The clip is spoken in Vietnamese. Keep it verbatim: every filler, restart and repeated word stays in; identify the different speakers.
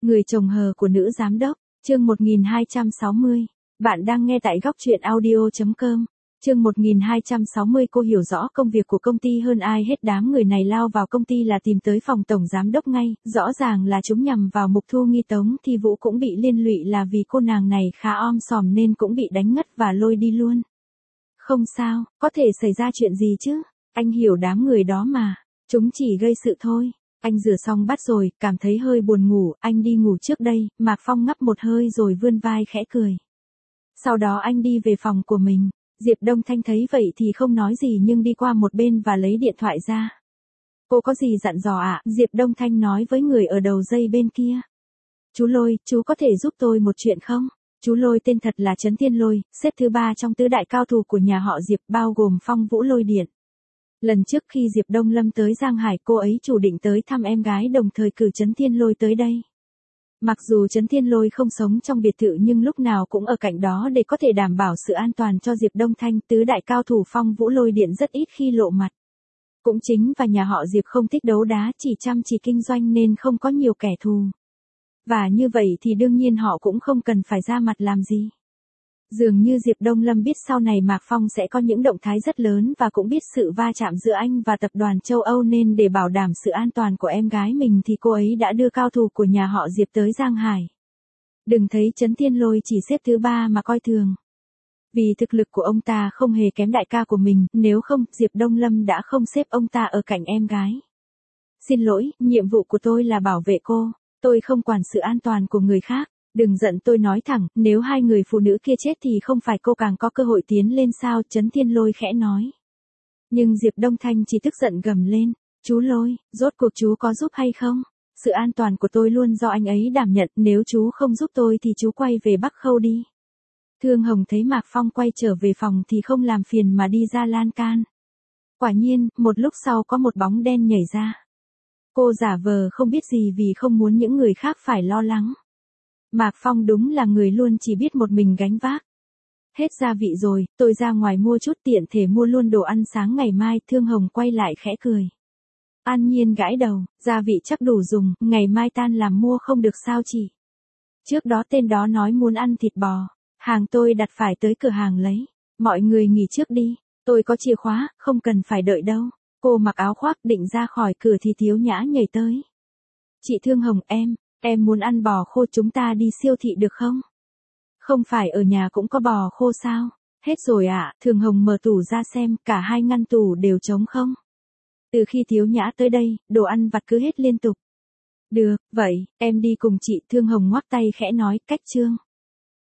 Speaker 1: Người chồng hờ của nữ giám đốc, chương một nghìn hai trăm sáu mươi. Bạn đang nghe tại góc truyện audio chấm com. Chương một nghìn hai trăm sáu mươi. Cô hiểu rõ công việc của công ty hơn ai hết. Đám người này lao vào công ty là tìm tới phòng tổng giám đốc ngay, rõ ràng là chúng nhằm vào Mục Thu Nghi. Tống Thi Vũ cũng bị liên lụy là vì cô nàng này khá om sòm nên cũng bị đánh ngất và lôi đi luôn. Không sao, có thể xảy ra chuyện gì chứ, anh hiểu đám người đó mà, chúng chỉ gây sự thôi. Anh rửa xong bát rồi, cảm thấy hơi buồn ngủ, anh đi ngủ trước đây. Mạc Phong ngắp một hơi rồi vươn vai khẽ cười. Sau đó anh đi về phòng của mình. Diệp Đông Thanh thấy vậy thì không nói gì nhưng đi qua một bên và lấy điện thoại ra. Cô có gì dặn dò ạ? À? Diệp Đông Thanh nói với người ở đầu dây bên kia. Chú Lôi, chú có thể giúp tôi một chuyện không? Chú Lôi tên thật là Trấn Thiên Lôi, xếp thứ ba trong tứ đại cao thủ của nhà họ Diệp, bao gồm Phong Vũ Lôi Điện. Lần trước khi Diệp Đông Lâm tới Giang Hải, cô ấy chủ định tới thăm em gái đồng thời cử Trấn Thiên Lôi tới đây. Mặc dù Trấn Thiên Lôi không sống trong biệt thự nhưng lúc nào cũng ở cạnh đó để có thể đảm bảo sự an toàn cho Diệp Đông Thanh. Tứ đại cao thủ Phong Vũ Lôi Điện rất ít khi lộ mặt. Cũng chính và nhà họ Diệp không thích đấu đá, chỉ chăm chỉ kinh doanh nên không có nhiều kẻ thù. Và như vậy thì đương nhiên họ cũng không cần phải ra mặt làm gì. Dường như Diệp Đông Lâm biết sau này Mạc Phong sẽ có những động thái rất lớn và cũng biết sự va chạm giữa anh và tập đoàn châu Âu nên để bảo đảm sự an toàn của em gái mình thì cô ấy đã đưa cao thủ của nhà họ Diệp tới Giang Hải. Đừng thấy Trấn Thiên Lôi chỉ xếp thứ ba mà coi thường. Vì thực lực của ông ta không hề kém đại ca của mình, nếu không Diệp Đông Lâm đã không xếp ông ta ở cạnh em gái. Xin lỗi, nhiệm vụ của tôi là bảo vệ cô, tôi không quản sự an toàn của người khác. Đừng giận, tôi nói thẳng, nếu hai người phụ nữ kia chết thì không phải cô càng có cơ hội tiến lên sao? Trấn Thiên Lôi khẽ nói. Nhưng Diệp Đông Thanh chỉ tức giận gầm lên. Chú Lôi, rốt cuộc chú có giúp hay không? Sự an toàn của tôi luôn do anh ấy đảm nhận, nếu chú không giúp tôi thì chú quay về Bắc Khâu đi. Thương Hồng thấy Mạc Phong quay trở về phòng thì không làm phiền mà đi ra lan can. Quả nhiên, một lúc sau có một bóng đen nhảy ra. Cô giả vờ không biết gì vì không muốn những người khác phải lo lắng. Mạc Phong đúng là người luôn chỉ biết một mình gánh vác. Hết gia vị rồi, tôi ra ngoài mua chút tiện thể mua luôn đồ ăn sáng ngày mai. Thương Hồng quay lại khẽ cười. An Nhiên gãi đầu, gia vị chắc đủ dùng, ngày mai tan làm mua không được sao chị? Trước đó tên đó nói muốn ăn thịt bò, hàng tôi đặt phải tới cửa hàng lấy. Mọi người nghỉ trước đi, tôi có chìa khóa, không cần phải đợi đâu. Cô mặc áo khoác định ra khỏi cửa thì Thiếu Nhã nhảy tới. Chị Thương Hồng, em. Em muốn ăn bò khô, chúng ta đi siêu thị được không? Không phải ở nhà cũng có bò khô sao? Hết rồi ạ. À? Thường Hồng mở tủ ra xem, cả hai ngăn tủ đều trống không? Từ khi Thiếu Nhã tới đây, đồ ăn vặt cứ hết liên tục. Được, vậy, em đi cùng chị. Thương Hồng ngoắc tay khẽ nói, cách trương.